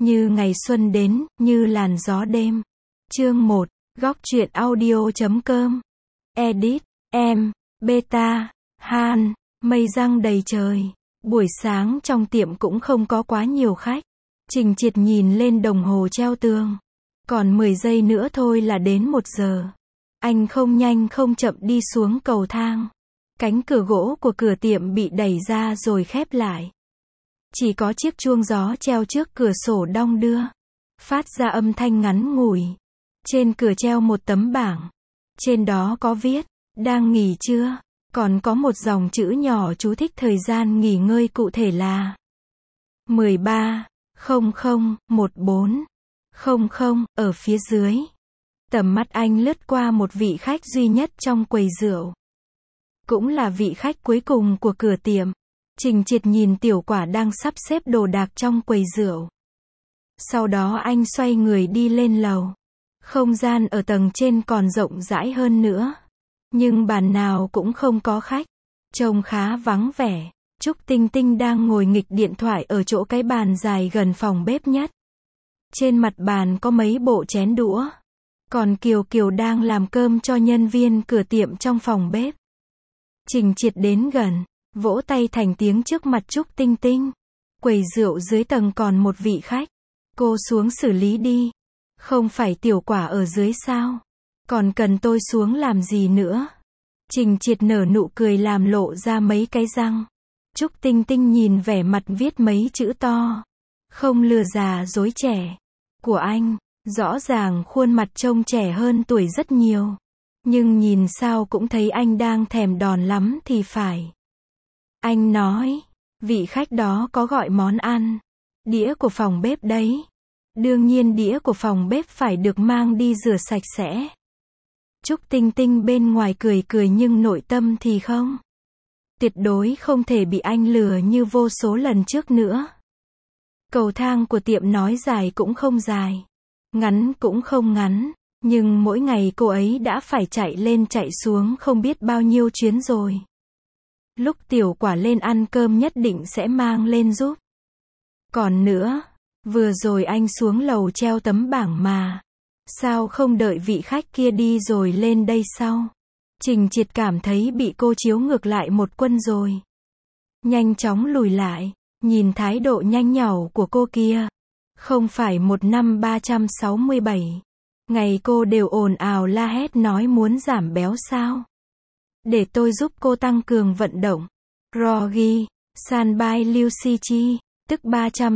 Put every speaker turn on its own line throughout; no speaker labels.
Như ngày xuân đến, như làn gió đêm. Chương 1, Góc truyện audio.com. Edit, em, Beta, Han, mây giăng đầy trời. Buổi sáng trong tiệm cũng không có quá nhiều khách. Trình Triệt nhìn lên đồng hồ treo tường. Còn 10 giây nữa thôi là đến 1 giờ. Anh không nhanh không chậm đi xuống cầu thang. Cánh cửa gỗ của cửa tiệm bị đẩy ra rồi khép lại. Chỉ có chiếc chuông gió treo trước cửa sổ đong đưa, phát ra âm thanh ngắn ngủi. Trên cửa treo một tấm bảng. Trên đó có viết, đang nghỉ trưa. Còn có một dòng chữ nhỏ chú thích thời gian nghỉ ngơi cụ thể là 13:00-14:00 ở phía dưới. Tầm mắt anh lướt qua một vị khách duy nhất trong quầy rượu. Cũng là vị khách cuối cùng của cửa tiệm. Trình Triệt nhìn Tiểu Quả đang sắp xếp đồ đạc trong quầy rượu. Sau đó anh xoay người đi lên lầu. Không gian ở tầng trên còn rộng rãi hơn nữa. Nhưng bàn nào cũng không có khách. Trông khá vắng vẻ. Trúc Tinh Tinh đang ngồi nghịch điện thoại ở chỗ cái bàn dài gần phòng bếp nhất. Trên mặt bàn có mấy bộ chén đũa. Còn Kiều Kiều đang làm cơm cho nhân viên cửa tiệm trong phòng bếp. Trình Triệt đến gần, vỗ tay thành tiếng trước mặt Trúc Tinh Tinh. Quầy rượu dưới tầng còn một vị khách. Cô xuống xử lý đi. Không phải Tiểu Quả ở dưới sao? Còn cần tôi xuống làm gì nữa? Trình Triệt nở nụ cười làm lộ ra mấy cái răng. Trúc Tinh Tinh nhìn vẻ mặt viết mấy chữ to. Không lừa già dối trẻ. Của anh, rõ ràng khuôn mặt trông trẻ hơn tuổi rất nhiều. Nhưng nhìn sao cũng thấy anh đang thèm đòn lắm thì phải. Anh nói, vị khách đó có gọi món ăn. Đĩa của phòng bếp đấy. Đương nhiên đĩa của phòng bếp phải được mang đi rửa sạch sẽ. Trúc Tinh Tinh bên ngoài cười cười nhưng nội tâm thì không. Tuyệt đối không thể bị anh lừa như vô số lần trước nữa. Cầu thang của tiệm nói dài cũng không dài. Ngắn cũng không ngắn. Nhưng mỗi ngày cô ấy đã phải chạy lên chạy xuống không biết bao nhiêu chuyến rồi. Lúc Tiểu Quả lên ăn cơm nhất định sẽ mang lên giúp. Còn nữa, vừa rồi anh xuống lầu treo tấm bảng mà. Sao không đợi vị khách kia đi rồi lên đây sau? Trình Triệt cảm thấy bị cô chiếu ngược lại một quân rồi. Nhanh chóng lùi lại, nhìn thái độ nhanh nhảu của cô kia. Không phải một năm 367. Ngày cô đều ồn ào la hét nói muốn giảm béo sao? Để tôi giúp cô tăng cường vận động. Rogi, Sanbai Liu Si Chi, tức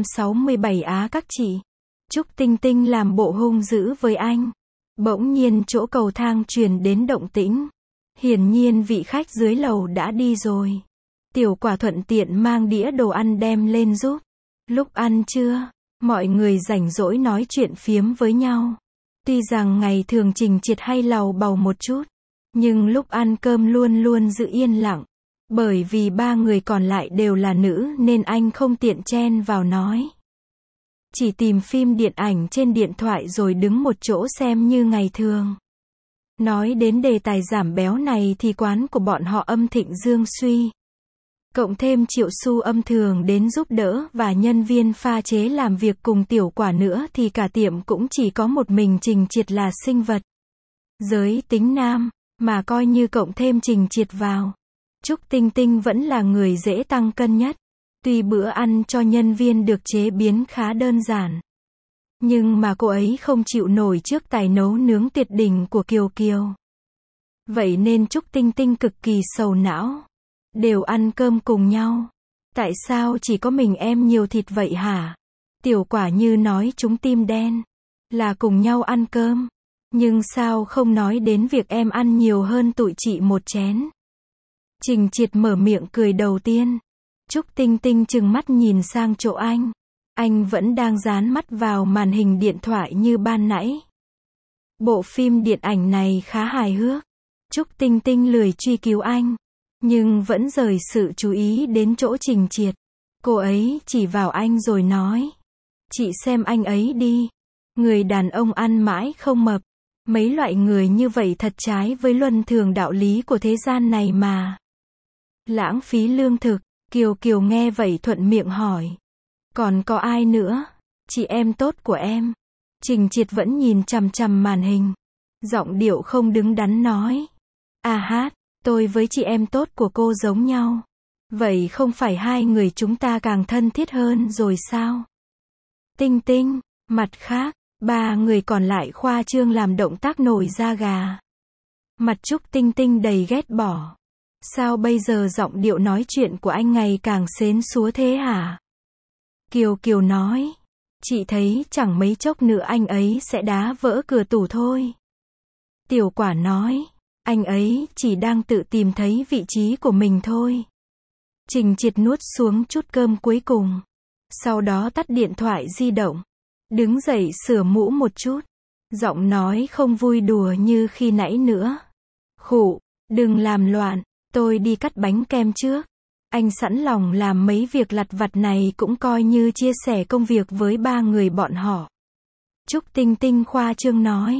367 á các chị. Trúc Tinh Tinh làm bộ hung dữ với anh. Bỗng nhiên chỗ cầu thang truyền đến động tĩnh. Hiển nhiên vị khách dưới lầu đã đi rồi. Tiểu Quả thuận tiện mang đĩa đồ ăn đem lên giúp. Lúc ăn trưa, mọi người rảnh rỗi nói chuyện phiếm với nhau. Tuy rằng ngày thường Trình Triệt hay lầu bầu một chút, nhưng lúc ăn cơm luôn luôn giữ yên lặng. Bởi vì 3 người còn lại đều là nữ nên anh không tiện chen vào nói. Chỉ tìm phim điện ảnh trên điện thoại rồi đứng một chỗ xem như ngày thường. Nói đến đề tài giảm béo này thì quán của bọn họ âm thịnh dương suy. Cộng thêm Triệu Xu âm thường đến giúp đỡ và nhân viên pha chế làm việc cùng Tiểu Quả nữa thì cả tiệm cũng chỉ có một mình Trình Triệt là sinh vật. Giới tính nam, mà coi như cộng thêm Trình Triệt vào. Trúc Tinh Tinh vẫn là người dễ tăng cân nhất. Tuy bữa ăn cho nhân viên được chế biến khá đơn giản. Nhưng mà cô ấy không chịu nổi trước tài nấu nướng tuyệt đỉnh của Kiều Kiều. Vậy nên Trúc Tinh Tinh cực kỳ sầu não. Đều ăn cơm cùng nhau. Tại sao chỉ có mình em nhiều thịt vậy hả? Tiểu Quả như nói chúng tim đen. Là cùng nhau ăn cơm. Nhưng sao không nói đến việc em ăn nhiều hơn tụi chị một chén? Trình Triệt mở miệng cười đầu tiên. Trúc Tinh Tinh trừng mắt nhìn sang chỗ anh. Anh vẫn đang dán mắt vào màn hình điện thoại như ban nãy. Bộ phim điện ảnh này khá hài hước. Trúc Tinh Tinh lười truy cứu anh. Nhưng vẫn rời sự chú ý đến chỗ Trình Triệt. Cô ấy chỉ vào anh rồi nói. Chị xem anh ấy đi. Người đàn ông ăn mãi không mập. Mấy loại người như vậy thật trái với luân thường đạo lý của thế gian này mà. Lãng phí lương thực. Kiều Kiều nghe vậy thuận miệng hỏi. Còn có ai nữa? Chị em tốt của em. Trình Triệt vẫn nhìn chằm chằm màn hình. Giọng điệu không đứng đắn nói. À hát, tôi với chị em tốt của cô giống nhau. Vậy không phải hai người chúng ta càng thân thiết hơn rồi sao? Tinh Tinh. Mặt khác, ba người còn lại khoa trương làm động tác nổi da gà. Mặt Trúc Tinh Tinh đầy ghét bỏ. Sao bây giờ giọng điệu nói chuyện của anh ngày càng xến xúa thế hả? Kiều Kiều nói. Chị thấy chẳng mấy chốc nữa anh ấy sẽ đá vỡ cửa tủ thôi. Tiểu Quả nói. Anh ấy chỉ đang tự tìm thấy vị trí của mình thôi. Trình Triệt nuốt xuống chút cơm cuối cùng. Sau đó tắt điện thoại di động. Đứng dậy sửa mũ một chút. Giọng nói không vui đùa như khi nãy nữa. Khụ, đừng làm loạn, tôi đi cắt bánh kem trước. Anh sẵn lòng làm mấy việc lặt vặt này cũng coi như chia sẻ công việc với ba người bọn họ. Trúc Tinh Tinh khoa trương nói.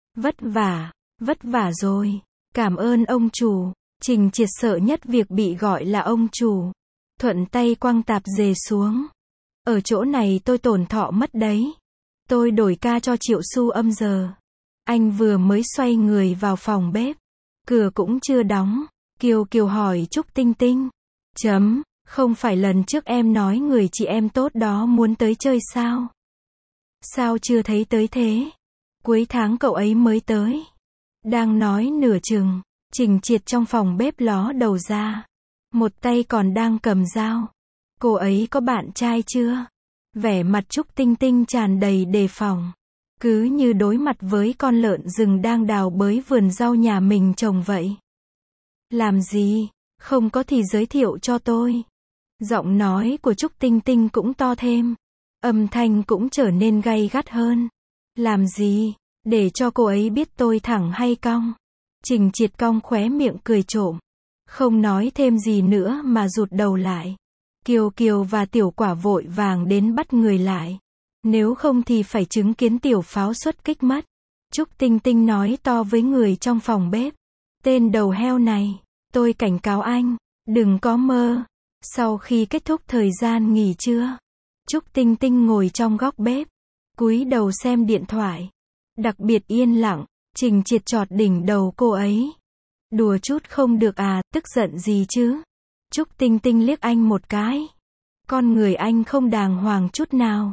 Vất vả rồi. Cảm ơn ông chủ. Trình Triệt sợ nhất việc bị gọi là ông chủ. Thuận tay quăng tạp dề xuống. Ở chỗ này tôi tổn thọ mất đấy. Tôi đổi ca cho Triệu Xu âm giờ. Anh vừa mới xoay người vào phòng bếp. Cửa cũng chưa đóng. Kiều Kiều hỏi Trúc Tinh Tinh. Không phải lần trước em nói người chị em tốt đó muốn tới chơi sao? Sao chưa thấy tới thế? Cuối tháng cậu ấy mới tới. Đang nói nửa chừng, Trình Triệt trong phòng bếp ló đầu ra. Một tay còn đang cầm dao. Cô ấy có bạn trai chưa? Vẻ mặt Trúc Tinh Tinh tràn đầy đề phòng. Cứ như đối mặt với con lợn rừng đang đào bới vườn rau nhà mình trồng vậy. Làm gì? Không có thì giới thiệu cho tôi. Giọng nói của Trúc Tinh Tinh cũng to thêm. Âm thanh cũng trở nên gay gắt hơn. Làm gì? Để cho cô ấy biết tôi thẳng hay cong. Trình Triệt cong khóe miệng cười trộm. Không nói thêm gì nữa mà rụt đầu lại. Kiều Kiều và Tiểu Quả vội vàng đến bắt người lại. Nếu không thì phải chứng kiến tiểu pháo xuất kích mất. Trúc Tinh Tinh nói to với người trong phòng bếp. Tên đầu heo này, tôi cảnh cáo anh, đừng có mơ. Sau khi kết thúc thời gian nghỉ trưa, Trúc Tinh Tinh ngồi trong góc bếp, cúi đầu xem điện thoại. Đặc biệt yên lặng, Trình Triệt chọt đỉnh đầu cô ấy. Đùa chút không được à, tức giận gì chứ? Trúc Tinh Tinh liếc anh một cái. Con người anh không đàng hoàng chút nào.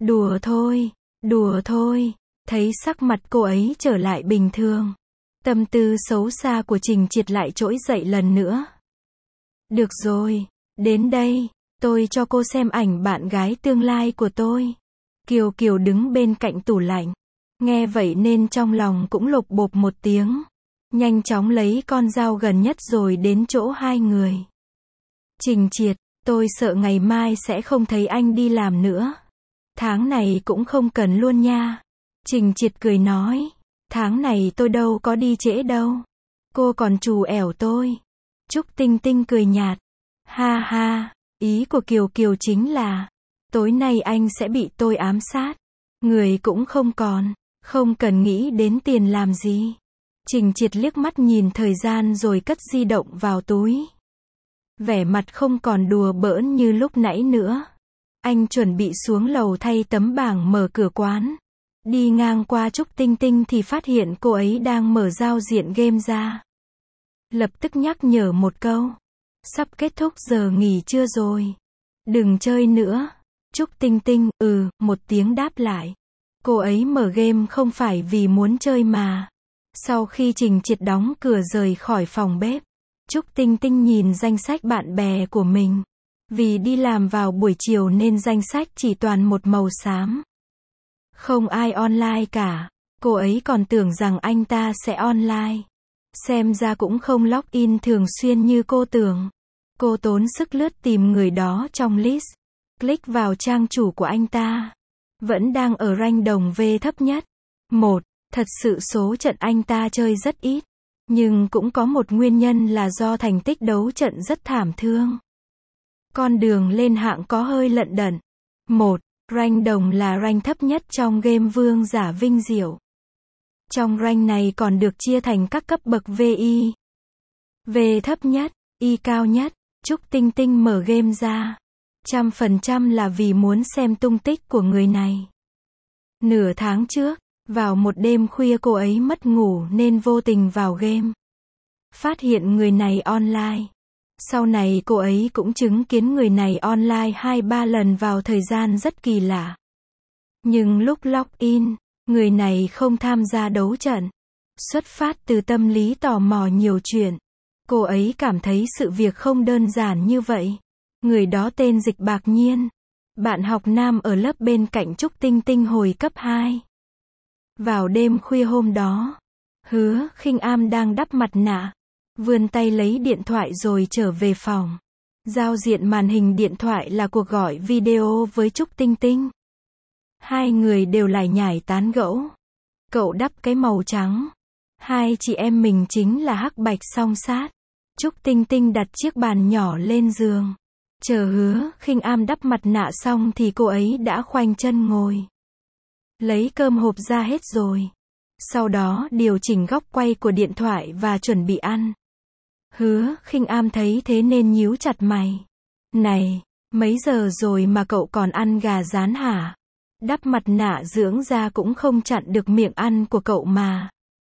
Đùa thôi. Thấy sắc mặt cô ấy trở lại bình thường. Tâm tư xấu xa của Trình Triệt lại trỗi dậy lần nữa. Được rồi, đến đây, tôi cho cô xem ảnh bạn gái tương lai của tôi. Kiều Kiều đứng bên cạnh tủ lạnh. Nghe vậy nên trong lòng cũng lục bộp một tiếng. Nhanh chóng lấy con dao gần nhất rồi đến chỗ hai người. Trình Triệt, tôi sợ ngày mai sẽ không thấy anh đi làm nữa. Tháng này cũng không cần luôn nha. Trình Triệt cười nói. Tháng này tôi đâu có đi trễ đâu. Cô còn trù ẻo tôi. Trúc Tinh Tinh cười nhạt. Ha ha, ý của Kiều Kiều chính là, tối nay anh sẽ bị tôi ám sát. Người cũng không còn, không cần nghĩ đến tiền làm gì. Trình Triệt liếc mắt nhìn thời gian rồi cất di động vào túi. Vẻ mặt không còn đùa bỡn như lúc nãy nữa. Anh chuẩn bị xuống lầu thay tấm bảng mở cửa quán. Đi ngang qua Trúc Tinh Tinh thì phát hiện cô ấy đang mở giao diện game ra. Lập tức nhắc nhở một câu. Sắp kết thúc giờ nghỉ trưa rồi. Đừng chơi nữa. Trúc Tinh Tinh, một tiếng đáp lại. Cô ấy mở game không phải vì muốn chơi mà. Sau khi Trình Triệt đóng cửa rời khỏi phòng bếp, Trúc Tinh Tinh nhìn danh sách bạn bè của mình. Vì đi làm vào buổi chiều nên danh sách chỉ toàn một màu xám. Không ai online cả. Cô ấy còn tưởng rằng anh ta sẽ online. Xem ra cũng không login thường xuyên như cô tưởng. Cô tốn sức lướt tìm người đó trong list. Click vào trang chủ của anh ta. Vẫn đang ở rank đồng V thấp nhất. Thật sự số trận anh ta chơi rất ít. Nhưng cũng có một nguyên nhân là do thành tích đấu trận rất thảm thương. Con đường lên hạng có hơi lận đận. Rank đồng là rank thấp nhất trong game vương giả vinh diệu. Trong rank này còn được chia thành các cấp bậc VI. V thấp nhất, Y cao nhất. Trúc Tinh Tinh mở game ra. 100% là vì muốn xem tung tích của người này. Nửa tháng trước, vào một đêm khuya cô ấy mất ngủ nên vô tình vào game. Phát hiện người này online. Sau này cô ấy cũng chứng kiến người này online 2-3 lần vào thời gian rất kỳ lạ. Nhưng lúc login, người này không tham gia đấu trận. Xuất phát từ tâm lý tò mò nhiều chuyện. Cô ấy cảm thấy sự việc không đơn giản như vậy. Người đó tên Dịch Bạc Nhiên. Bạn học nam ở lớp bên cạnh Trúc Tinh Tinh hồi cấp 2. Vào đêm khuya hôm đó, Hứa Khinh Am đang đắp mặt nạ, vươn tay lấy điện thoại rồi trở về phòng. Giao diện màn hình điện thoại là cuộc gọi video với Trúc Tinh Tinh. Hai người đều lải nhải tán gẫu. Cậu đắp cái màu trắng. Hai chị em mình chính là hắc bạch song sát. Trúc Tinh Tinh đặt chiếc bàn nhỏ lên giường. Chờ Hứa Khinh Am đắp mặt nạ xong thì cô ấy đã khoanh chân ngồi. Lấy cơm hộp ra hết rồi. Sau đó điều chỉnh góc quay của điện thoại và chuẩn bị ăn. Hứa Khinh Am thấy thế nên nhíu chặt mày. Này, mấy giờ rồi mà cậu còn ăn gà rán hả? Đắp mặt nạ dưỡng da cũng không chặn được miệng ăn của cậu mà.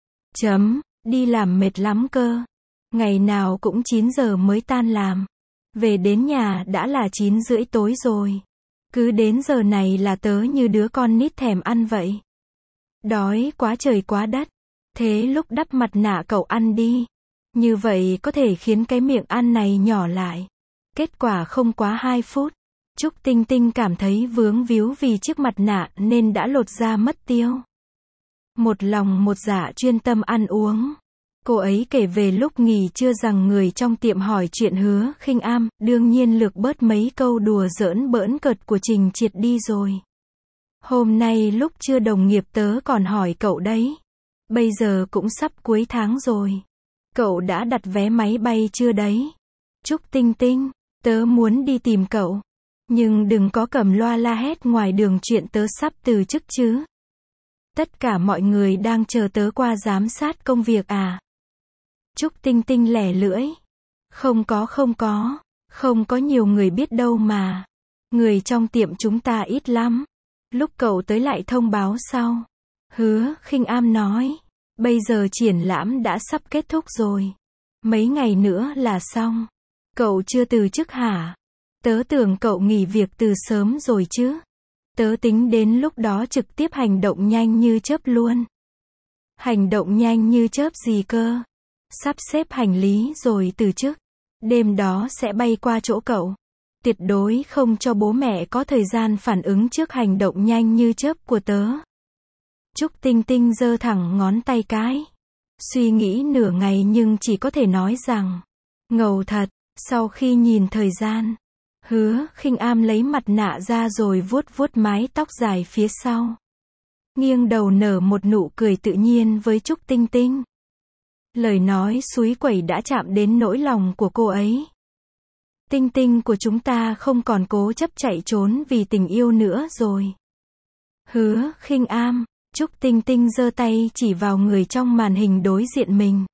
Đi làm mệt lắm cơ. Ngày nào cũng 9 giờ mới tan làm. Về đến nhà đã là 9 rưỡi tối rồi. Cứ đến giờ này là tớ như đứa con nít thèm ăn vậy. Đói quá trời quá đất. Thế lúc đắp mặt nạ cậu ăn đi. Như vậy có thể khiến cái miệng ăn này nhỏ lại. Kết quả không quá 2 phút. Trúc Tinh Tinh cảm thấy vướng víu vì chiếc mặt nạ nên đã lột ra mất tiêu. Một lòng một dạ chuyên tâm ăn uống. Cô ấy kể về lúc nghỉ trưa rằng người trong tiệm hỏi chuyện Hứa Khinh Am, đương nhiên lược bớt mấy câu đùa giỡn bỡn cợt của Trình Triệt đi rồi. Hôm nay lúc trưa đồng nghiệp tớ còn hỏi cậu đấy. Bây giờ cũng sắp cuối tháng rồi. Cậu đã đặt vé máy bay chưa đấy? Trúc Tinh Tinh, tớ muốn đi tìm cậu. Nhưng đừng có cầm loa la hét ngoài đường chuyện tớ sắp từ chức chứ. Tất cả mọi người đang chờ tớ qua giám sát công việc à? Trúc Tinh Tinh lẻ lưỡi. Không có nhiều người biết đâu mà. Người trong tiệm chúng ta ít lắm. Lúc cậu tới lại thông báo sau. Hứa Khinh Am nói. Bây giờ triển lãm đã sắp kết thúc rồi. Mấy ngày nữa là xong. Cậu chưa từ chức hả? Tớ tưởng cậu nghỉ việc từ sớm rồi chứ. Tớ tính đến lúc đó trực tiếp hành động nhanh như chớp luôn. Hành động nhanh như chớp gì cơ? Sắp xếp hành lý rồi từ chức. Đêm đó sẽ bay qua chỗ cậu. Tuyệt đối không cho bố mẹ có thời gian phản ứng trước hành động nhanh như chớp của tớ. Trúc Tinh Tinh giơ thẳng ngón tay cái. Suy nghĩ nửa ngày nhưng chỉ có thể nói rằng. Ngầu thật. Sau khi nhìn thời gian. Hứa Khinh Am lấy mặt nạ ra rồi vuốt vuốt mái tóc dài phía sau. Nghiêng đầu nở một nụ cười tự nhiên với Trúc Tinh Tinh. Lời nói suối quẩy đã chạm đến nỗi lòng của cô ấy. Tinh Tinh của chúng ta không còn cố chấp chạy trốn vì tình yêu nữa rồi. Hứa Khinh Am, Trúc Tinh Tinh giơ tay chỉ vào người trong màn hình đối diện mình.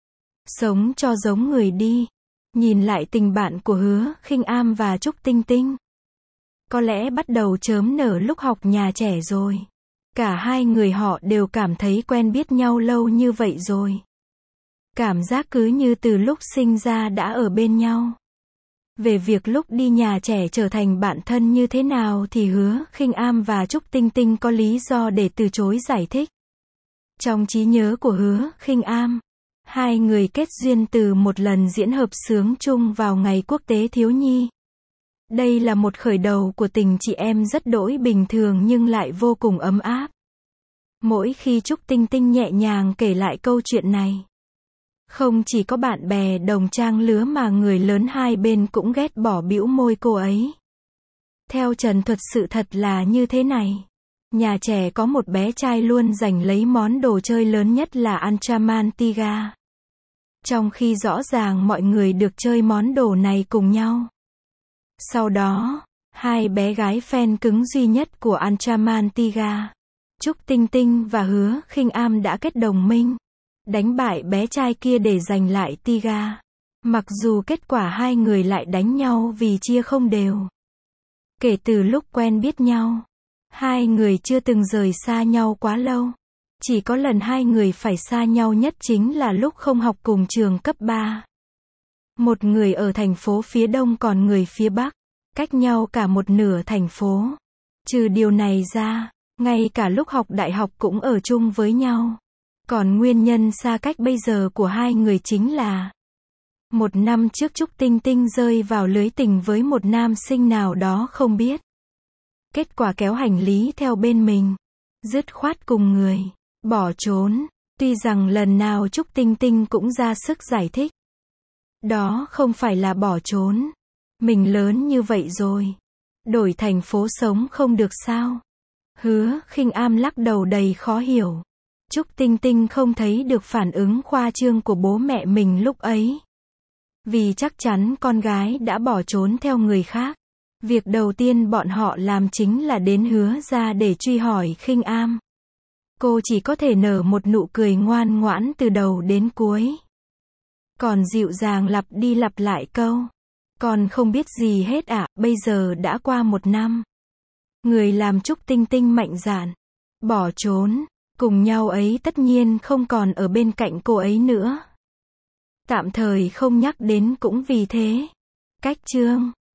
Sống cho giống người đi. Nhìn lại tình bạn của Hứa Khinh Am và Trúc Tinh Tinh. Có lẽ bắt đầu chớm nở lúc học nhà trẻ rồi. Cả hai người họ đều cảm thấy quen biết nhau lâu như vậy rồi. Cảm giác cứ như từ lúc sinh ra đã ở bên nhau. Về việc lúc đi nhà trẻ trở thành bạn thân như thế nào thì Hứa Khinh Am và Trúc Tinh Tinh có lý do để từ chối giải thích. Trong trí nhớ của Hứa Khinh Am, hai người kết duyên từ một lần diễn hợp sướng chung vào ngày quốc tế thiếu nhi. Đây là một khởi đầu của tình chị em rất đỗi bình thường nhưng lại vô cùng ấm áp. Mỗi khi Trúc Tinh Tinh nhẹ nhàng kể lại câu chuyện này, không chỉ có bạn bè đồng trang lứa mà người lớn hai bên cũng ghét bỏ bĩu môi cô ấy. Theo trần thuật sự thật là như thế này. Nhà trẻ có một bé trai luôn giành lấy món đồ chơi lớn nhất là Ultraman Tiga. Trong khi rõ ràng mọi người được chơi món đồ này cùng nhau. Sau đó, hai bé gái fan cứng duy nhất của Ultraman Tiga, Trúc Tinh Tinh và Hứa Khinh Am đã kết đồng minh, đánh bại bé trai kia để giành lại Tiga. Mặc dù kết quả hai người lại đánh nhau vì chia không đều. Kể từ lúc quen biết nhau, hai người chưa từng rời xa nhau quá lâu. Chỉ có lần hai người phải xa nhau nhất chính là lúc không học cùng trường cấp 3. Một người ở thành phố phía đông còn người phía bắc, cách nhau cả một nửa thành phố. Trừ điều này ra, ngay cả lúc học đại học cũng ở chung với nhau. Còn nguyên nhân xa cách bây giờ của hai người chính là một năm trước Trúc Tinh Tinh rơi vào lưới tình với một nam sinh nào đó không biết. Kết quả kéo hành lý theo bên mình, dứt khoát cùng người, bỏ trốn. Tuy rằng lần nào Trúc Tinh Tinh cũng ra sức giải thích. Đó không phải là bỏ trốn. Mình lớn như vậy rồi. Đổi thành phố sống không được sao? Hứa Khinh Am lắc đầu đầy khó hiểu. Trúc Tinh Tinh không thấy được phản ứng khoa trương của bố mẹ mình lúc ấy. Vì chắc chắn con gái đã bỏ trốn theo người khác. Việc đầu tiên bọn họ làm chính là đến Hứa ra để truy hỏi Khinh Am. Cô chỉ có thể nở một nụ cười ngoan ngoãn từ đầu đến cuối. Còn dịu dàng lặp đi lặp lại câu. Con không biết gì hết ạ, bây giờ đã qua 1 năm. Người làm Trúc Tinh Tinh mạnh dạn, bỏ trốn, cùng nhau ấy tất nhiên không còn ở bên cạnh cô ấy nữa. Tạm thời không nhắc đến cũng vì thế. Cách chương